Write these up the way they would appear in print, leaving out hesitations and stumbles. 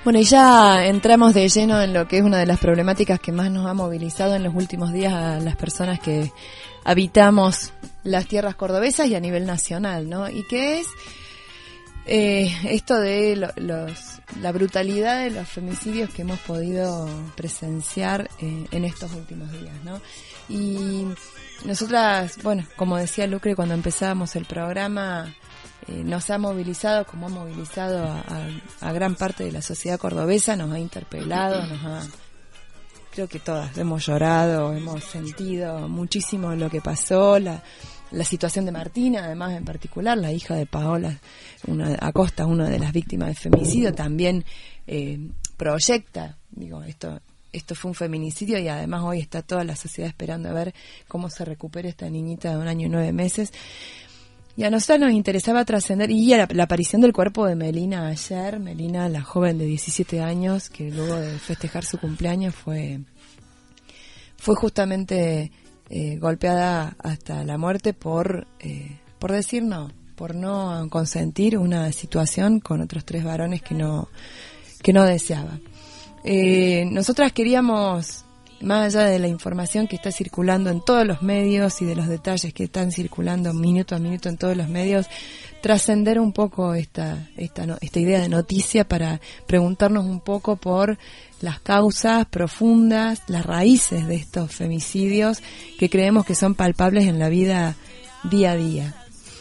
Bueno, y ya entramos de lleno en lo que es una de las problemáticas que más nos ha movilizado en los últimos días a las personas que habitamos las tierras cordobesas y a nivel nacional, ¿no? Y que es esto de la brutalidad de los femicidios que hemos podido presenciar en estos últimos días, ¿no? Y nosotras, bueno, como decía Lucre cuando empezábamos el programa, nos ha movilizado, como ha movilizado a gran parte de la sociedad cordobesa, nos ha interpelado, creo que todas hemos llorado, hemos sentido muchísimo lo que pasó, la situación de Martina, además en particular, la hija de Paola Acosta, una de las víctimas de femicidio, también proyecta, esto fue un feminicidio y además hoy está toda la sociedad esperando a ver cómo se recupera esta niñita de 1 año y 9 meses. Y a nosotros nos interesaba trascender, y la aparición del cuerpo de Melina ayer, Melina, la joven de 17 años, que luego de festejar su cumpleaños fue justamente golpeada hasta la muerte por decir no, por no consentir una situación con otros 3 varones que no deseaba. Nosotras queríamos, más allá de la información que está circulando en todos los medios y de los detalles que están circulando minuto a minuto en todos los medios, trascender un poco esta idea de noticia para preguntarnos un poco por las causas profundas, las raíces de estos femicidios que creemos que son palpables en la vida día a día.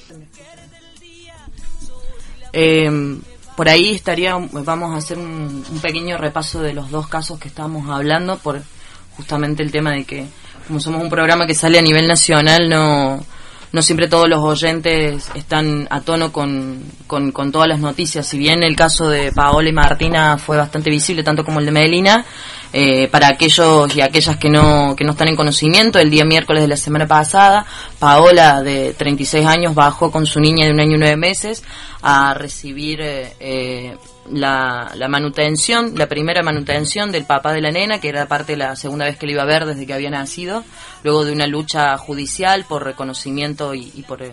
Por ahí vamos a hacer un pequeño repaso de los 2 casos que estábamos hablando, por justamente el tema de que, como somos un programa que sale a nivel nacional, no siempre todos los oyentes están a tono con todas las noticias. Si bien el caso de Paola y Martina fue bastante visible, tanto como el de Melina, para aquellos y aquellas que no están en conocimiento, el día miércoles de la semana pasada, Paola, de 36 años, bajó con su niña de 1 año y 9 meses a recibir la manutención, la primera manutención del papá de la nena, que era parte de la segunda vez que le iba a ver desde que había nacido, luego de una lucha judicial por reconocimiento y por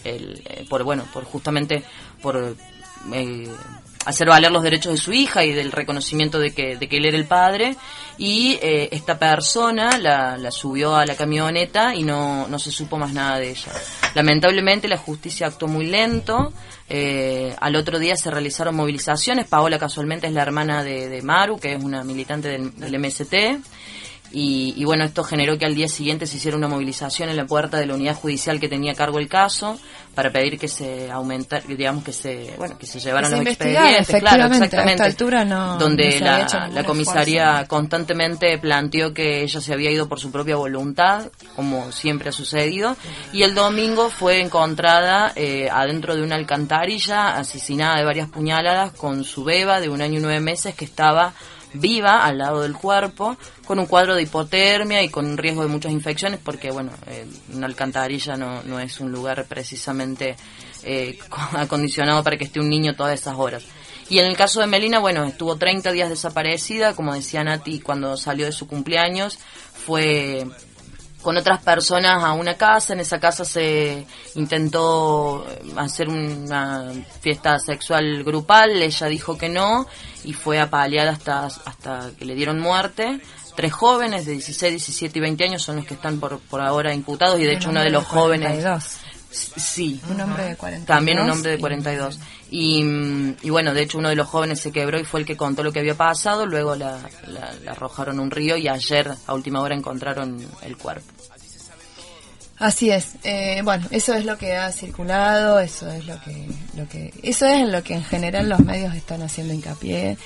hacer valer los derechos de su hija y del reconocimiento de que él era el padre. Y esta persona la subió a la camioneta y no se supo más nada de ella. Lamentablemente la justicia actuó muy lento. Al otro día se realizaron movilizaciones. Paola casualmente es la hermana de Maru, que es una militante del MST. Y bueno, esto generó que al día siguiente se hiciera una movilización en la puerta de la unidad judicial que tenía a cargo el caso, para pedir que se aumentara, digamos que se llevaran los expedientes, claro, exactamente, a esta altura donde la comisaría esfuerzo. Constantemente planteó que ella se había ido por su propia voluntad, como siempre ha sucedido, y el domingo fue encontrada adentro de una alcantarilla, asesinada de varias puñaladas, con su beba de 1 año y 9 meses que estaba viva al lado del cuerpo, con un cuadro de hipotermia y con un riesgo de muchas infecciones, porque una alcantarilla no es un lugar precisamente acondicionado para que esté un niño todas esas horas. Y en el caso de Melina, estuvo 30 días desaparecida, como decía Nati, cuando salió de su cumpleaños, fue con otras personas a una casa. En esa casa se intentó hacer una fiesta sexual grupal, ella dijo que no, y fue apaleada hasta que le dieron muerte. 3 jóvenes de 16, 17 y 20 años son los que están por ahora imputados, y de hecho uno de los jóvenes... 42. Sí. Un hombre de 42. También un hombre de 42. Y de hecho uno de los jóvenes se quebró y fue el que contó lo que había pasado, luego la arrojaron a un río y ayer a última hora encontraron el cuerpo. Así es. Eso es lo que ha circulado, eso es en lo que en general los medios están haciendo hincapié.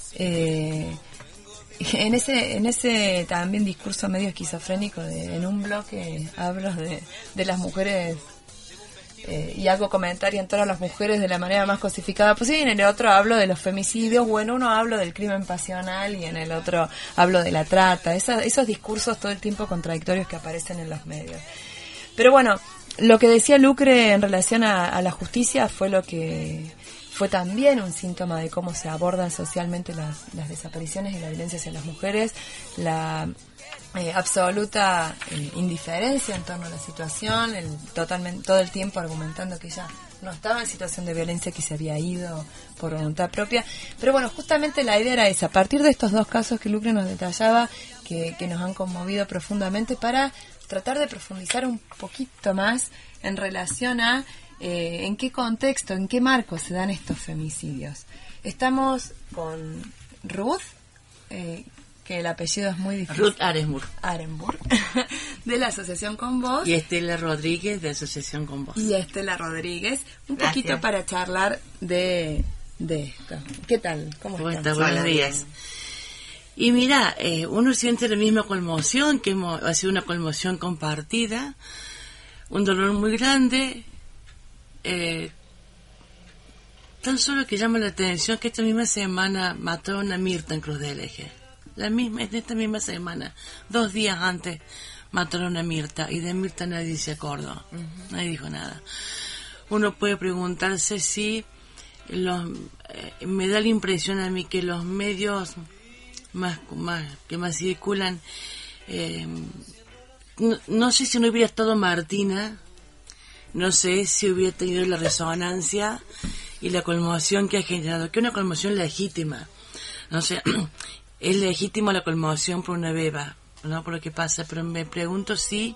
En ese también discurso medio esquizofrénico en un bloque hablo de las mujeres y hago comentario en torno a las mujeres de la manera más cosificada posible, y en el otro hablo de los femicidios, uno hablo del crimen pasional y en el otro hablo de la trata, esos discursos todo el tiempo contradictorios que aparecen en los medios. Pero lo que decía Lucre en relación a la justicia fue lo que fue también un síntoma de cómo se abordan socialmente las desapariciones y la violencia hacia las mujeres, absoluta indiferencia en torno a la situación, todo el tiempo argumentando que ella no estaba en situación de violencia, que se había ido por voluntad propia. Pero bueno, justamente la idea era esa, a partir de estos dos casos que Lucre nos detallaba, que nos han conmovido profundamente, para tratar de profundizar un poquito más en relación a en qué contexto, en qué marco se dan estos femicidios. Estamos con Ruth, que el apellido es muy difícil. Ruth Arenburg, de la Asociación Con Voz. Y Estela Rodríguez, de Asociación Con Voz. Un poquito para charlar de esto. ¿Qué tal? ¿Cómo estás? Buenos días. Y mira, uno siente la misma conmoción, que ha sido una conmoción compartida, un dolor muy grande, tan solo que llama la atención que esta misma semana mataron a Mirta en Cruz del Eje. En esta misma semana, 2 días antes, mataron a Mirta, y de Mirta nadie se acordó, nadie dijo nada. Uno puede preguntarse si me da la impresión a mí que los medios que más circulan, no sé si no hubiera estado Martina, no sé si hubiera tenido la resonancia y la conmoción que ha generado, que es una conmoción legítima, no sé. Es legítimo la conmoción por una beba, no por lo que pasa, pero me pregunto si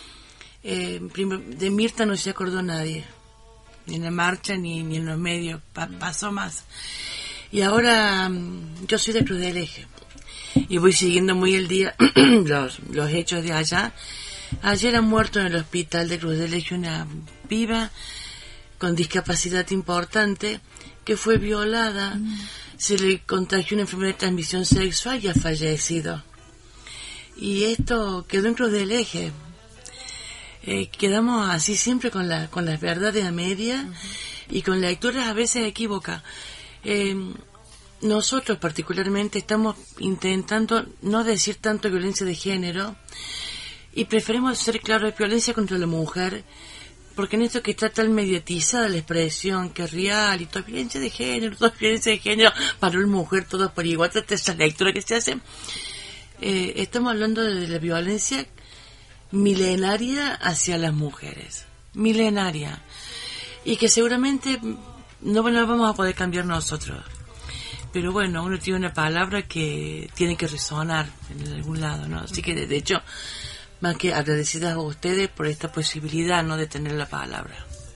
de Mirta no se acordó nadie, ni en la marcha ni en los medios, pasó más. Y ahora yo soy de Cruz del Eje y voy siguiendo muy el día los hechos de allá. Ayer ha muerto en el hospital de Cruz del Eje una piba con discapacidad importante que fue violada. Se le contagió una enfermedad de transmisión sexual y ha fallecido. Y esto quedó en Cruz del Eje. Quedamos así siempre con las verdades a media y con lecturas a veces equívocas. Nosotros particularmente estamos intentando no decir tanto violencia de género y preferimos ser claros, violencia contra la mujer, porque en esto que está tan mediatizada la expresión, que es real, y toda violencia de género, para una mujer, todos por igual, toda esa lectura que se hace, estamos hablando de la violencia milenaria hacia las mujeres, milenaria, y que seguramente no vamos a poder cambiar nosotros, pero bueno, uno tiene una palabra que tiene que resonar en algún lado, ¿no? Así que de hecho, más que agradecidas a ustedes por esta posibilidad, ¿no?, de tener la palabra.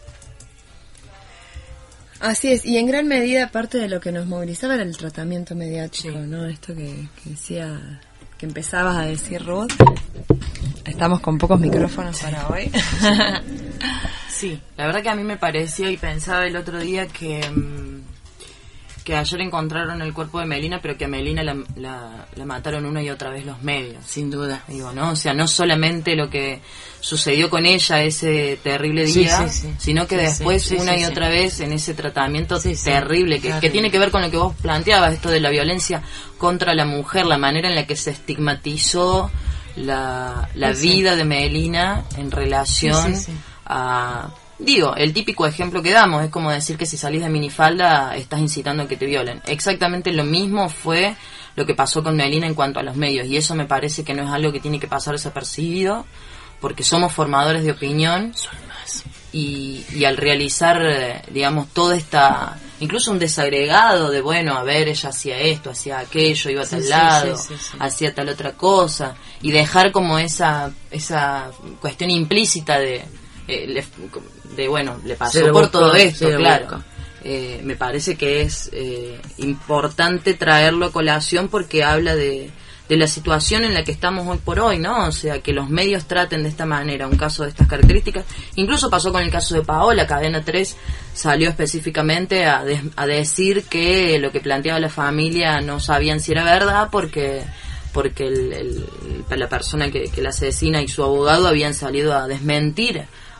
Así es, y en gran medida parte de lo que nos movilizaba era el tratamiento mediático, sí. ¿No? Esto que decía, que empezabas a decir, Ruth. Estamos con pocos micrófonos para hoy. Sí, la verdad que a mí me parecía y pensaba el otro día que ayer encontraron el cuerpo de Melina, pero que a Melina la mataron una y otra vez los medios. Sin duda. Digo, ¿no? O sea, no solamente lo que sucedió con ella ese terrible día, sino que después una y otra vez en ese tratamiento terrible, que tiene que ver con lo que vos planteabas, esto de la violencia contra la mujer, la manera en la que se estigmatizó la vida de Melina en relación a... Digo, el típico ejemplo que damos es como decir que si salís de minifalda estás incitando a que te violen. Exactamente lo mismo fue lo que pasó con Melina en cuanto a los medios, y eso me parece que no es algo que tiene que pasar desapercibido, porque somos formadores de opinión y al realizar, digamos, toda esta, incluso un desagregado de, bueno, a ver, ella hacía esto, hacía aquello, iba a tal lado, hacía tal otra cosa, y dejar como esa cuestión implícita de bueno, le pasó por todo esto, claro. Me parece que es importante traerlo a colación porque habla de la situación en la que estamos hoy por hoy, ¿no? O sea, que los medios traten de esta manera un caso de estas características. Incluso pasó con el caso de Paola. Cadena 3 salió específicamente a decir que lo que planteaba la familia no sabían si era verdad porque la persona que la asesina y su abogado habían salido a desmentir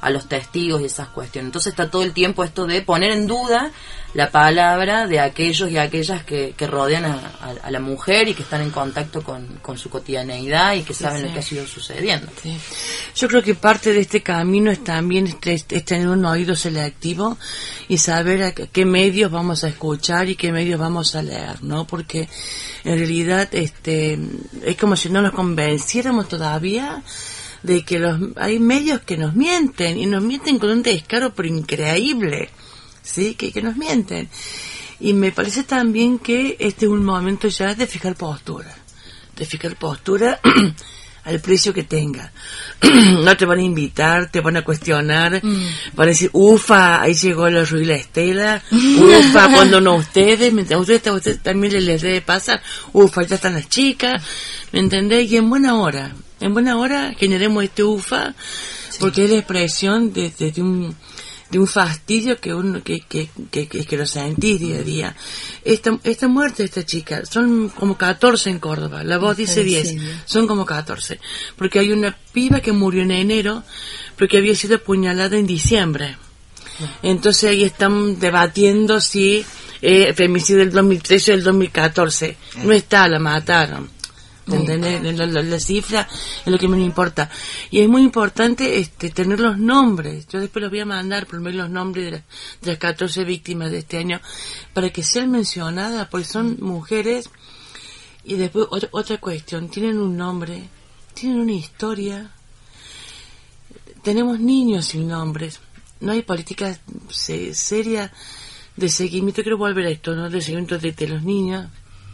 a los testigos y esas cuestiones. Entonces está todo el tiempo esto de poner en duda la palabra de aquellos y aquellas que rodean a la mujer y que están en contacto con su cotidianeidad y que saben lo que ha sido sucediendo. Sí. Yo creo que parte de este camino es también es tener un oído selectivo y saber a qué medios vamos a escuchar y qué medios vamos a leer, ¿no? Porque en realidad es como si no nos convenciéramos todavía de que hay medios que nos mienten, y nos mienten con un descaro pero increíble, ¿sí? Que nos mienten. Y me parece también que este es un momento ya de fijar postura al precio que tenga. No te van a invitar, te van a cuestionar, van a decir, ufa, ahí llegó la Ruy y la Estela, ufa, cuando no ustedes, mientras ustedes también les debe pasar, ufa, ya están las chicas, ¿me entendés? Y en buena hora generemos este ufa, porque es la expresión de un fastidio que lo sentís día a día. Esta muerte de esta chica, son como 14 en Córdoba, la voz dice 10, son como 14, porque hay una piba que murió en enero, porque había sido apuñalada en diciembre. Entonces ahí están debatiendo si femicidio del 2013 o del 2014. No está, la mataron. ¿Entendés? La cifra es lo que me importa. Y es muy importante tener los nombres. Yo después los voy a mandar por medio los nombres de las 14 víctimas de este año para que sean mencionadas, porque son mujeres. Y después otra cuestión, tienen un nombre, tienen una historia. Tenemos niños sin nombres. No hay política seria de seguimiento. Quiero volver a esto, ¿no? De seguimiento de los niños.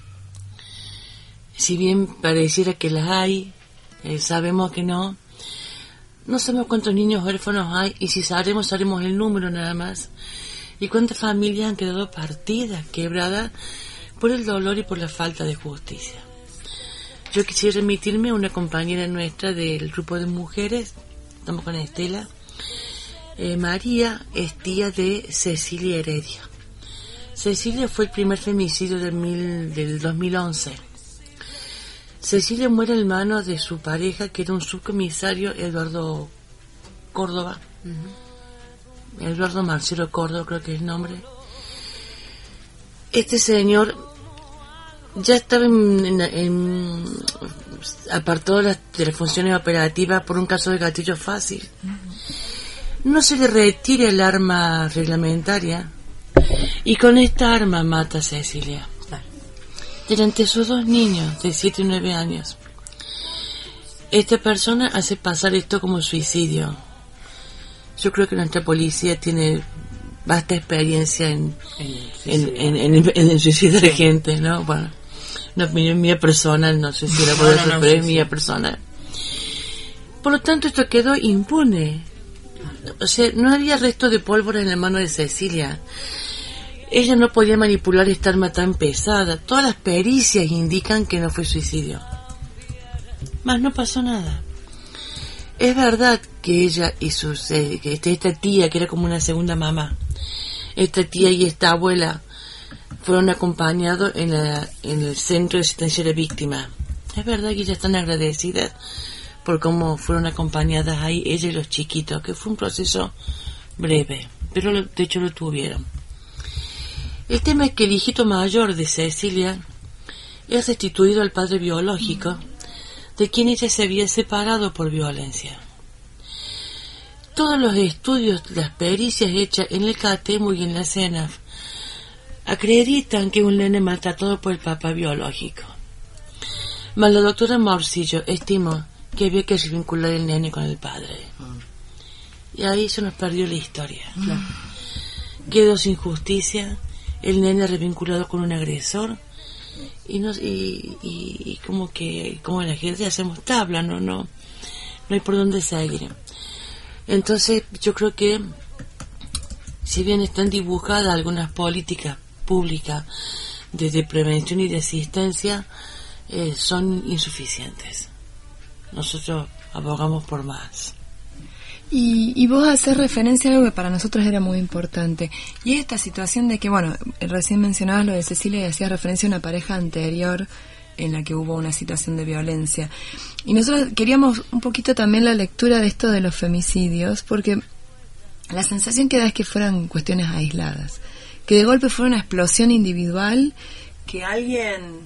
Si bien pareciera que las hay, sabemos que no sabemos cuántos niños huérfanos hay, y si sabemos el número nada más, y cuántas familias han quedado partidas, quebradas, por el dolor y por la falta de justicia. Yo quisiera remitirme a una compañera nuestra del grupo de mujeres, estamos con Estela. María es tía de Cecilia Heredia. Cecilia fue el primer femicidio del 2011. Cecilia muere en manos de su pareja, que era un subcomisario, Eduardo Córdoba. Eduardo Marcelo Córdoba, creo que es el nombre. Este señor ya estaba apartado de las funciones operativas por un caso de gatillo fácil. No se le retira el arma reglamentaria y con esta arma mata a Cecilia. Delante de sus dos niños de 7 y 9 años. Esta persona hace pasar esto como suicidio. Yo creo que nuestra policía tiene vasta experiencia en suicidar gente, ¿no? Bueno, una opinión mía personal, no sé si la puedo hacer, pero es mía personal. Por lo tanto, esto quedó impune. O sea, no había resto de pólvora en la mano de Cecilia. Ella no podía manipular esta arma tan pesada. Todas las pericias indican que no fue suicidio. Más no pasó nada. Es verdad que ella y esta tía, que era como una segunda mamá, esta tía y esta abuela fueron acompañados en el centro de asistencia de víctimas. Es verdad que ellas están agradecidas por cómo fueron acompañadas ahí, ella y los chiquitos, que fue un proceso breve, pero de hecho lo tuvieron. El tema es que el hijito mayor de Cecilia es restituido al padre biológico, de quien ella se había separado por violencia. Todos los estudios, las pericias hechas en el CATEMU y en la CENAF acreditan que un nene maltratado por el papá biológico. Mas la doctora Morcillo estimó que había que desvincular el nene con el padre. Y ahí se nos perdió la historia. Quedó sin justicia, el nene revinculado con un agresor, y como la gente hacemos tabla, no hay por dónde seguir. Entonces yo creo que si bien están dibujadas algunas políticas públicas de prevención y de asistencia, son insuficientes. Nosotros abogamos por más. Y vos haces referencia a algo que para nosotros era muy importante, y esta situación de que, bueno, recién mencionabas lo de Cecilia y hacías referencia a una pareja anterior en la que hubo una situación de violencia, y nosotros queríamos un poquito también la lectura de esto de los femicidios, porque la sensación que da es que fueran cuestiones aisladas, que de golpe fue una explosión individual, que alguien,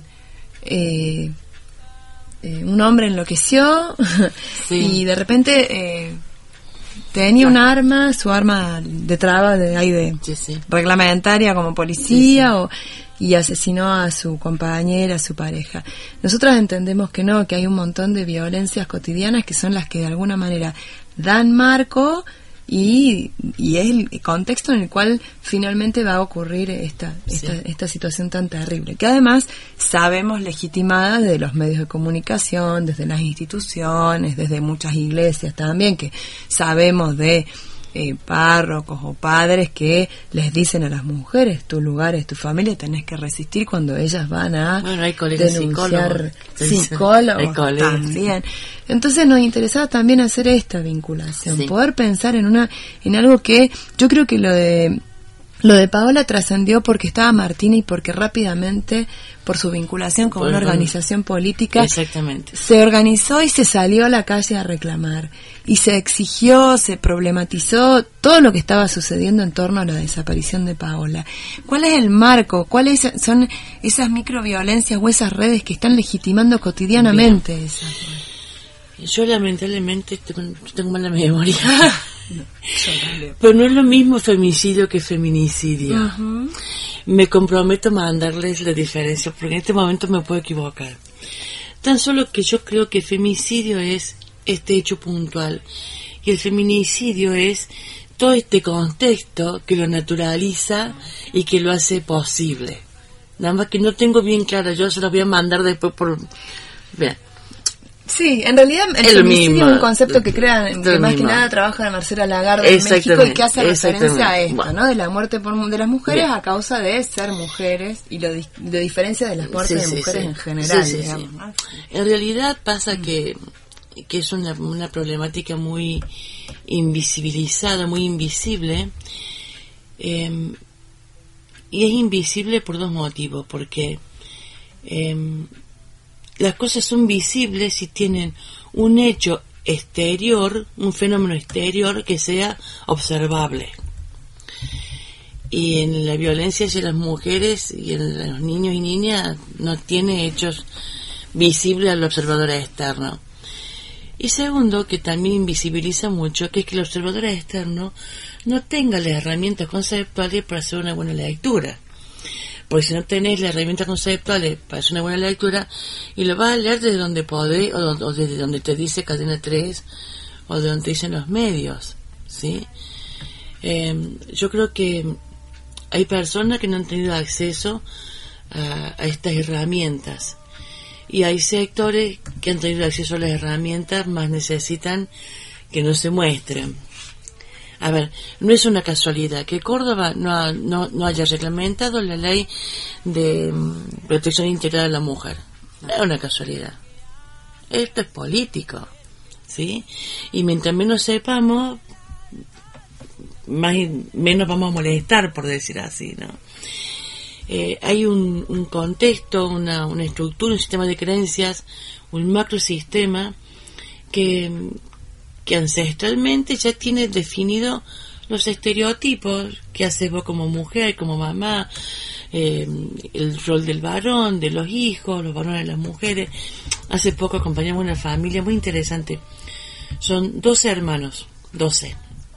un hombre enloqueció y de repente tenía un arma, su arma de traba reglamentaria como policía, y asesinó a su compañera, a su pareja. Nosotras entendemos que no, que hay un montón de violencias cotidianas que son las que de alguna manera dan marco y es el contexto en el cual finalmente va a ocurrir esta situación tan terrible, que además sabemos legitimada desde los medios de comunicación, desde las instituciones, desde muchas iglesias también, que sabemos de párrocos o padres que les dicen a las mujeres: tu lugar es tu familia, tenés que resistir cuando ellas van a denunciar. Psicólogos también. Entonces nos interesaba también hacer esta vinculación, poder pensar en algo que yo creo que lo de Paola trascendió porque estaba Martina y porque rápidamente, por su vinculación con una organización política, se organizó y se salió a la calle a reclamar. Y se exigió, se problematizó todo lo que estaba sucediendo en torno a la desaparición de Paola. ¿Cuál es el marco? ¿Cuáles son esas microviolencias o esas redes que están legitimando cotidianamente esas? Yo lamentablemente tengo mala memoria. Pero no es lo mismo femicidio que feminicidio. Uh-huh. Me comprometo a mandarles la diferencia, porque en este momento me puedo equivocar. Tan solo que yo creo que femicidio es este hecho puntual y el feminicidio es todo este contexto que lo naturaliza y que lo hace posible. Nada más que no tengo bien clara, yo se las voy a mandar después por... Vean. Sí, en realidad el femicidio es un concepto que crean, que más que nada trabaja Marcela Lagarde en México y que hace referencia a esto, ¿no? De la muerte de las mujeres a causa de ser mujeres y lo diferencia de las muertes de mujeres en general, digamos, ¿no? En realidad pasa que es una problemática muy invisibilizada, muy invisible, y es invisible por dos motivos, porque las cosas son visibles si tienen un hecho exterior, un fenómeno exterior que sea observable. Y en la violencia hacia las mujeres y en los niños y niñas no tiene hechos visibles al observador externo. Y segundo, que también invisibiliza mucho, que es que el observador externo no tenga las herramientas conceptuales para hacer una buena lectura. Porque si no tenés las herramientas conceptuales para hacer una buena lectura, y lo vas a leer desde donde podés, o desde donde te dice Cadena 3, o de donde te dicen los medios, ¿sí? Yo creo que hay personas que no han tenido acceso a estas herramientas. Y hay sectores que han tenido acceso a las herramientas, más necesitan que no se muestren. A ver, no es una casualidad que Córdoba no haya reglamentado la ley de protección integral de la mujer. No es una casualidad. Esto es político, ¿sí? Y mientras menos sepamos, menos vamos a molestar, por decir así, ¿no? Hay un contexto, una estructura, un sistema de creencias, un macrosistema que ancestralmente ya tiene definido los estereotipos que haces vos como mujer, como mamá, el rol del varón, de los hijos, los varones de las mujeres. Hace poco acompañamos una familia muy interesante. Son 12 hermanos, 12.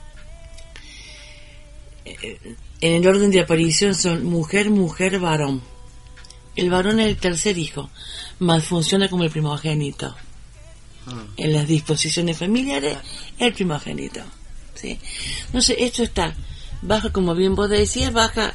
En el orden de aparición son mujer, mujer, varón. El varón es el tercer hijo, más funciona como el primogénito. En las disposiciones familiares, el primogénito, ¿sí? Entonces, esto baja, como bien vos decías, baja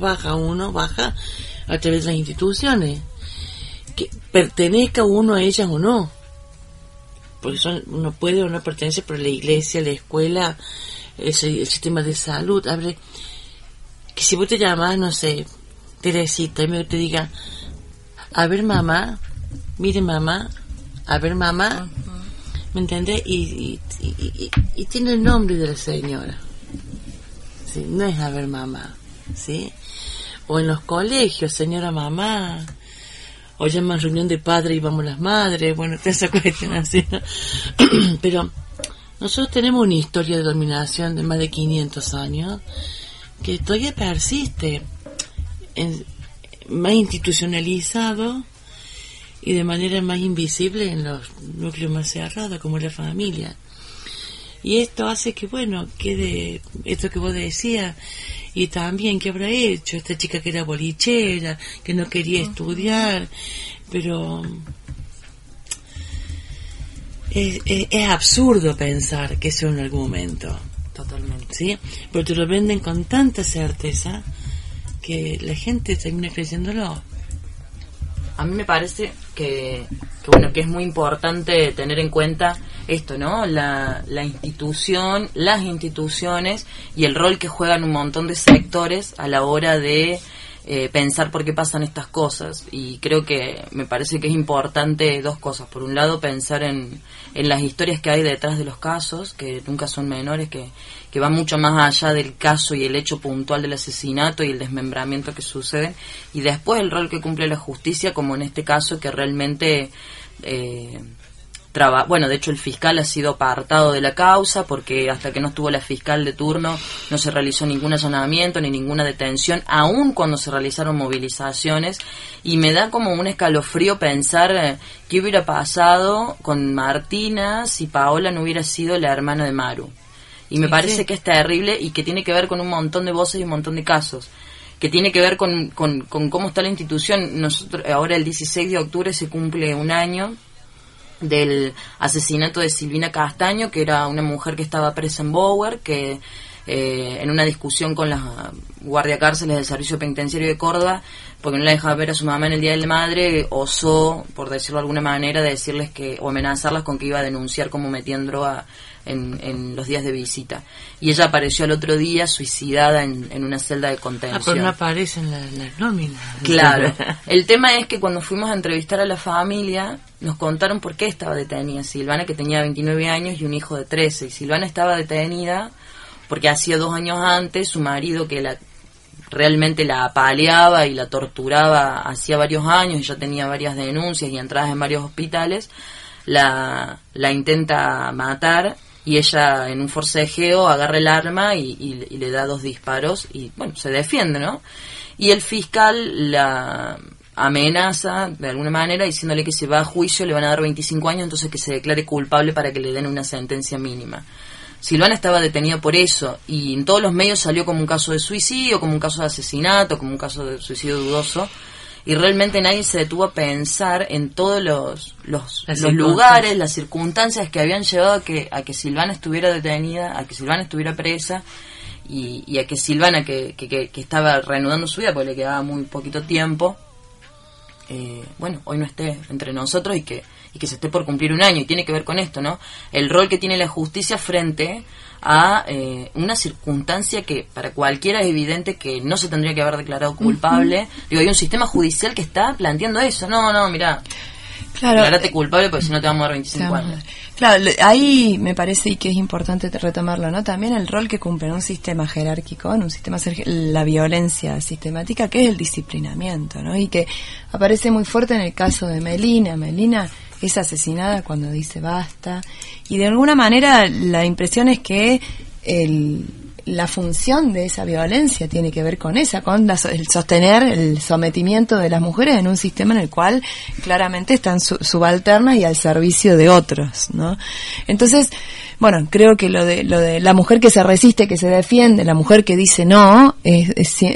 a través de las instituciones, que pertenezca uno a ellas o no, porque uno puede o no pertenece, pero la iglesia, la escuela, el sistema de salud, abre, que si vos te llamás, no sé, Teresita, y te diga, a ver mamá, mire mamá, a ver mamá, ¿me entendés? Y tiene el nombre de la señora, ¿sí? No es a ver mamá, ¿sí? O en los colegios, señora mamá, o llaman reunión de padres y vamos las madres, bueno, toda esa cuestión así, ¿no? Pero Nosotros tenemos una historia de dominación de más de 500 años que todavía persiste, más institucionalizado y de manera más invisible en los núcleos más cerrados, como la familia. Y esto hace que, bueno, quede esto que vos decías, y también que habrá hecho esta chica que era bolichera, que no quería estudiar, pero es absurdo pensar que sea un argumento. Totalmente. ¿Sí? Pero te lo venden con tanta certeza que la gente termina creyéndolo. A mí me parece que bueno, que es muy importante tener en cuenta esto, ¿no? La institución, las instituciones y el rol que juegan un montón de sectores a la hora de pensar por qué pasan estas cosas. Y creo que me parece que es importante dos cosas. Por un lado, pensar en las historias que hay detrás de los casos, que nunca son menores, que van mucho más allá del caso y el hecho puntual del asesinato y el desmembramiento que suceden, y después el rol que cumple la justicia, como en este caso, que realmente bueno, de hecho el fiscal ha sido apartado de la causa porque hasta que no estuvo la fiscal de turno no se realizó ningún allanamiento ni ninguna detención, aun cuando se realizaron movilizaciones, y me da como un escalofrío pensar qué hubiera pasado con Martina si Paola no hubiera sido la hermana de Maru. Y me parece que es terrible y que tiene que ver con un montón de voces y un montón de casos, que tiene que ver con cómo está la institución. Nosotros ahora el 16 de octubre se cumple un año del asesinato de Silvina Castaño, que era una mujer que estaba presa en Bower, que en una discusión con las guardia cárceles del Servicio Penitenciario de Córdoba, porque no la dejaba ver a su mamá en el Día de la Madre, osó, por decirlo de alguna manera, decirles o amenazarlas con que iba a denunciar como metían droga en los días de visita. Y ella apareció al otro día suicidada en una celda de contención. Pero no aparece en las nóminas. Claro. El tema es que cuando fuimos a entrevistar a la familia, nos contaron por qué estaba detenida Silvana, que tenía 29 años y un hijo de 13. Y Silvana estaba detenida porque hacía 2 años antes su marido, que realmente la apaleaba y la torturaba hacía varios años, y ya tenía varias denuncias y entradas en varios hospitales, la intenta matar, y ella en un forcejeo agarra el arma y le da 2 disparos y bueno, se defiende, ¿no? Y el fiscal la amenaza de alguna manera diciéndole que si va a juicio le van a dar 25 años, entonces que se declare culpable para que le den una sentencia mínima. Silvana estaba detenida por eso, y en todos los medios salió como un caso de suicidio, como un caso de asesinato, como un caso de suicidio dudoso, y realmente nadie se detuvo a pensar en todos los lugares, las circunstancias que habían llevado a que Silvana estuviera detenida, a que Silvana estuviera presa, y a que Silvana, que estaba reanudando su vida porque le quedaba muy poquito tiempo, bueno, hoy no esté entre nosotros y que se esté por cumplir un año. Y tiene que ver con esto, ¿no? El rol que tiene la justicia frente a una circunstancia que para cualquiera es evidente que no se tendría que haber declarado culpable. Digo, hay un sistema judicial que está planteando eso. No, mirá, claro, declarate culpable porque si no te vamos a dar 25 años. Claro, ahí me parece que es importante retomarlo, ¿no? También el rol que cumple en un sistema jerárquico, en un sistema, la violencia sistemática, que es el disciplinamiento, ¿no? Y que aparece muy fuerte en el caso de Melina. Melina es asesinada cuando dice basta, y de alguna manera la impresión es que la función de esa violencia tiene que ver con el sostener el sometimiento de las mujeres en un sistema en el cual claramente están subalternas y al servicio de otros, ¿no? Entonces, bueno, creo que lo de la mujer que se resiste, que se defiende, la mujer que dice no, y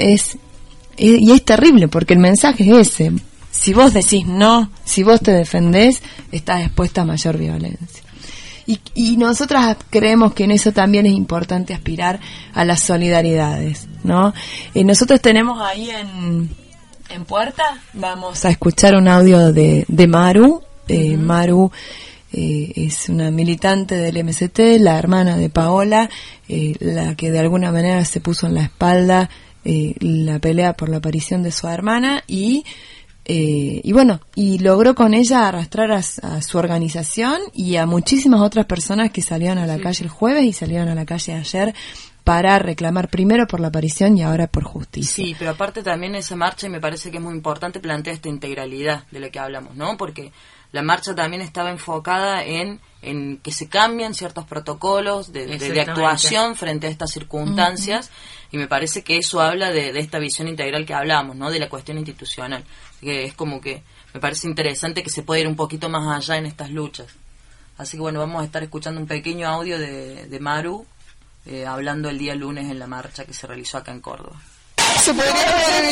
es terrible, porque el mensaje es ese. Si vos decís no, si vos te defendés, estás expuesta a mayor violencia. Y nosotras creemos que en eso también es importante aspirar a las solidaridades, ¿no? Nosotros tenemos ahí en puerta, vamos a escuchar un audio de Maru. Maru es una militante del MST, la hermana de Paola, la que de alguna manera se puso en la espalda la pelea por la aparición de su hermana, y bueno, y logró con ella arrastrar a su organización y a muchísimas otras personas que salieron a la calle el jueves y salieron a la calle ayer para reclamar primero por la aparición y ahora por justicia. Sí, pero aparte también esa marcha, y me parece que es muy importante plantear esta integralidad de la que hablamos, ¿no? Porque la marcha también estaba enfocada en en que se cambian ciertos protocolos de actuación frente a estas circunstancias, y me parece que eso habla de esta visión integral que hablamos, ¿no? De la cuestión institucional, que es como que me parece interesante que se pueda ir un poquito más allá en estas luchas. Así que bueno, vamos a estar escuchando un pequeño audio de Maru hablando el día lunes en la marcha que se realizó acá en Córdoba. Se podría haber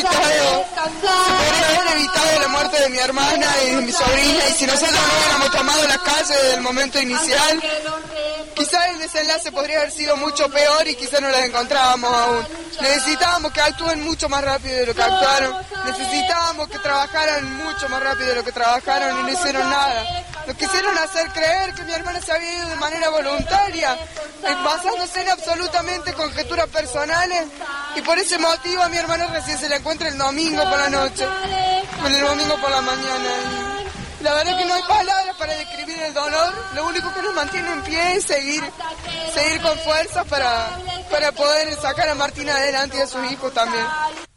evitado la muerte de mi hermana y de mi sobrina, y si nosotros no hubiéramos tomado las calles desde el momento inicial, quizás el desenlace podría haber sido mucho peor y quizás no las encontrábamos aún. Necesitábamos que actúen mucho más rápido de lo que actuaron, necesitábamos que trabajaran mucho más rápido de lo que trabajaron y no hicieron nada. Nos quisieron hacer creer que mi hermana se había ido de manera voluntaria, basándose en absolutamente conjeturas personales, y por ese motivo a mi hermana recién se la encuentra el domingo por la noche, el domingo por la mañana. Y la verdad que no hay palabras para describir el dolor. Lo único que nos mantiene en pie es seguir con fuerzas para poder sacar a Martina adelante y a sus hijos también.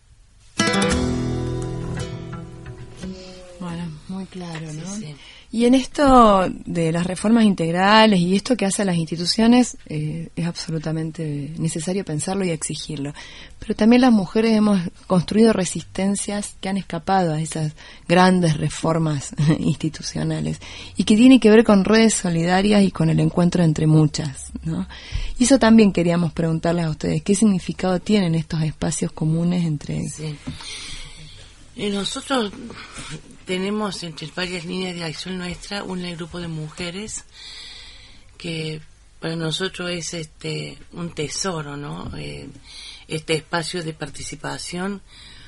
Bueno, muy claro, ¿no? Sí. Y en esto de las reformas integrales y esto que hacen las instituciones, es absolutamente necesario pensarlo y exigirlo. Pero también las mujeres hemos construido resistencias que han escapado a esas grandes reformas institucionales y que tienen que ver con redes solidarias y con el encuentro entre muchas, ¿no? Y eso también queríamos preguntarles a ustedes, ¿qué significado tienen estos espacios comunes entre... Sí. Nosotros tenemos entre varias líneas de acción nuestra un grupo de mujeres que para nosotros es un tesoro, ¿no? Este espacio de participación.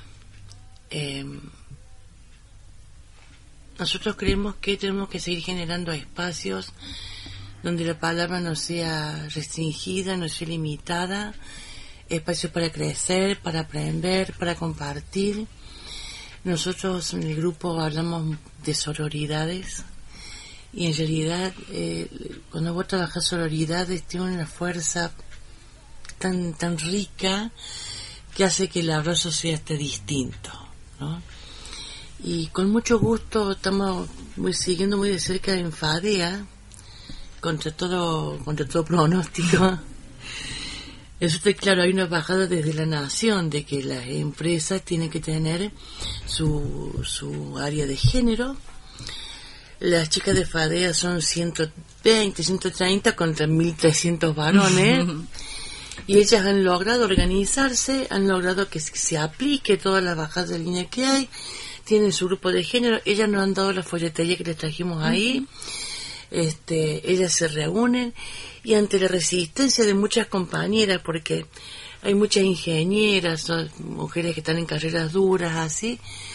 Nosotros creemos que tenemos que seguir generando espacios donde la palabra no sea restringida, no sea limitada, espacios para crecer, para aprender, para compartir. Nosotros en el grupo hablamos de sororidades, y en realidad cuando vos trabajás sororidades tiene una fuerza tan rica que hace que el abrazo sea distinto, ¿no? Y con mucho gusto estamos siguiendo muy de cerca en FADEA contra todo pronóstico. Eso está claro, hay una bajada desde la nación de que las empresas tienen que tener su área de género. Las chicas de FADEA son 120, 130 contra 1.300 varones. Y ellas han logrado organizarse, han logrado que se aplique todas las bajadas de línea que hay. Tienen su grupo de género. Ellas nos han dado la folletería que les trajimos ahí. Ellas se reúnen, y ante la resistencia de muchas compañeras, porque hay muchas ingenieras, ¿no? Mujeres que están en carreras duras, así,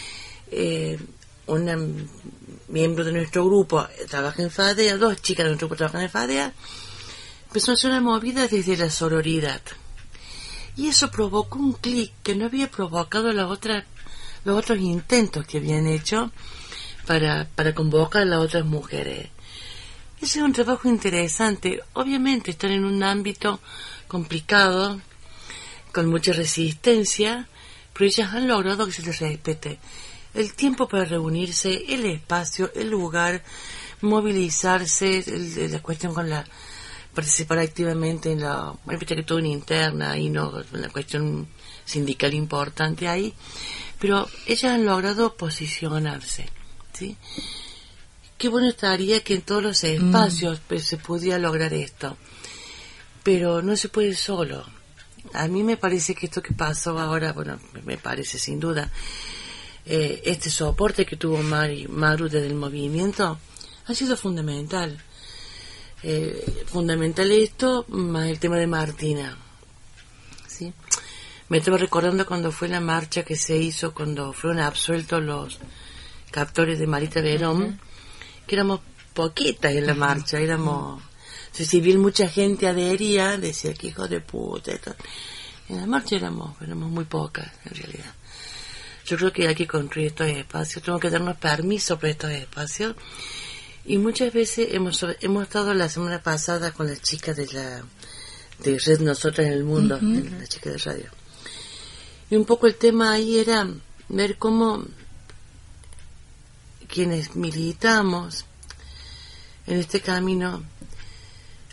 una miembro de nuestro grupo trabaja en FADEA, 2 chicas de nuestro grupo trabajan en FADEA, empezó a hacer una movida desde la sororidad, y eso provocó un clic que no había provocado los otros intentos que habían hecho para convocar a las otras mujeres. Ese es un trabajo interesante. Obviamente están en un ámbito complicado, con mucha resistencia, pero ellas han logrado que se les respete el tiempo para reunirse, el espacio, el lugar, movilizarse, la cuestión con participar activamente en la interna y no una cuestión sindical importante ahí, pero ellas han logrado posicionarse, ¿sí? Qué bueno estaría que en todos los espacios se pudiera lograr esto, pero no se puede solo. A mí me parece que esto que pasó ahora, bueno, me parece sin duda, este soporte que tuvo Maru desde el movimiento ha sido fundamental. Fundamental esto, más el tema de Martina, ¿sí? Me estaba recordando cuando fue la marcha que se hizo, cuando fueron absueltos los captores de Marita Verón, que éramos poquitas en la marcha, si bien mucha gente adhería, decía que hijo de puta, en la marcha éramos muy pocas en realidad. Yo creo que hay que construir estos espacios, tenemos que darnos permiso por estos espacios, y muchas veces hemos estado la semana pasada con las chicas de Red Nosotras en el Mundo, las chicas de radio, y un poco el tema ahí era ver cómo quienes militamos en este camino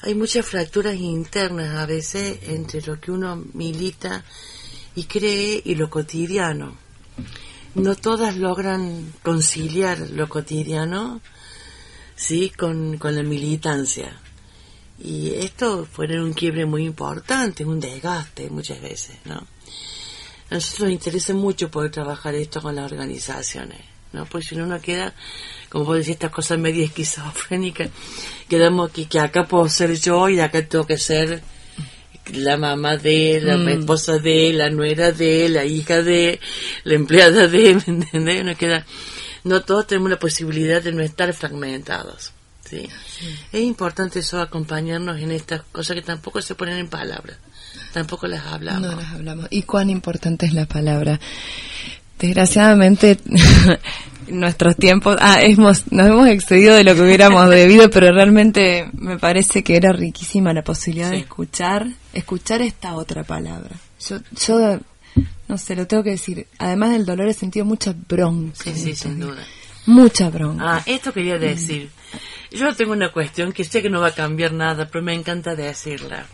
hay muchas fracturas internas a veces entre lo que uno milita y cree y lo cotidiano. No todas logran conciliar lo cotidiano, sí, con la militancia. Y esto fue un quiebre muy importante, un desgaste muchas veces, ¿no? A nosotros nos interesa mucho poder trabajar esto con las organizaciones, ¿no? Pues si no uno queda, como vos decís, estas cosas medio esquizofrénicas, quedamos que acá puedo ser yo y acá tengo que ser la mamá de, la esposa de, la nuera de, la hija de, la empleada de, ¿me entendés? Uno queda, no todos tenemos la posibilidad de no estar fragmentados, ¿sí? Es importante eso, acompañarnos en estas cosas que tampoco se ponen en palabras, tampoco las hablamos. No las hablamos. ¿Y cuán importante es la palabra? Desgraciadamente, nuestros tiempos, nos hemos excedido de lo que hubiéramos debido, pero realmente me parece que era riquísima la posibilidad de escuchar esta otra palabra. Yo no sé, lo tengo que decir, además del dolor he sentido mucha bronca. Sí, sin duda. Mucha bronca. Esto quería decir. Yo tengo una cuestión que sé que no va a cambiar nada, pero me encanta decirla.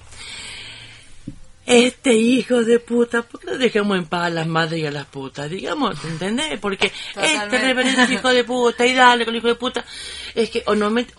Este hijo de puta, ¿por qué no dejamos en paz a las madres y a las putas? Digamos, ¿entendés? Porque totalmente. Este reverendo hijo de puta, y dale con el hijo de puta, es que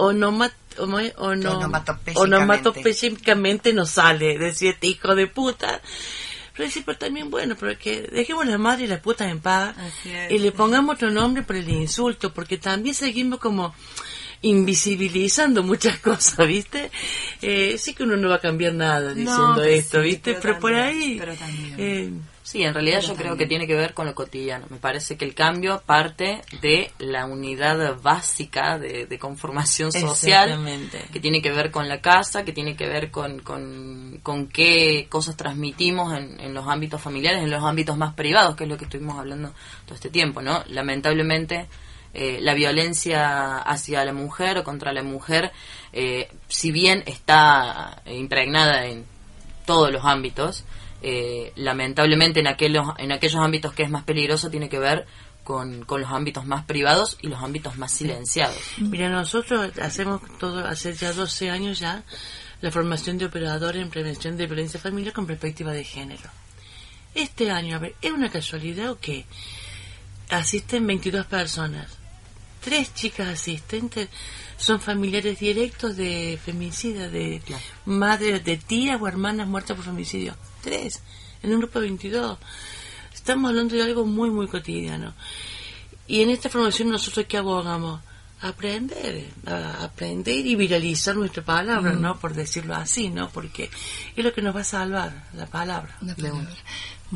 onomatopéyicamente nos sale decir este hijo de puta. Pero decir, pero también bueno, pero que dejemos las madres y las putas en paz y le pongamos otro nombre por el insulto, porque también seguimos como invisibilizando muchas cosas, ¿viste? Sí que uno no va a cambiar nada diciendo esto, sí, ¿viste? Pero por ahí... sí, en realidad yo creo que tiene que ver con lo cotidiano. Me parece que el cambio parte de la unidad básica de conformación social, que tiene que ver con la casa, que tiene que ver con qué cosas transmitimos en los ámbitos familiares, en los ámbitos más privados, que es lo que estuvimos hablando todo este tiempo, ¿no? Lamentablemente... la violencia hacia la mujer o contra la mujer, si bien está impregnada en todos los ámbitos, lamentablemente en aquellos ámbitos que es más peligroso tiene que ver con los ámbitos más privados y los ámbitos más silenciados. Mira, nosotros hacemos todo, hace ya 12 años ya, la formación de operadores en prevención de violencia familiar con perspectiva de género. Este año, a ver, ¿es una casualidad o qué? Asisten 22 personas. 3 chicas asistentes son familiares directos de femicidas, de madres, de tías o hermanas muertas por femicidio. 3, en un grupo de 22. Estamos hablando de algo muy, muy cotidiano. Y en esta formación nosotros, ¿qué abogamos? Aprender y viralizar nuestra palabra, ¿no? Por decirlo así, ¿no? Porque es lo que nos va a salvar, la palabra.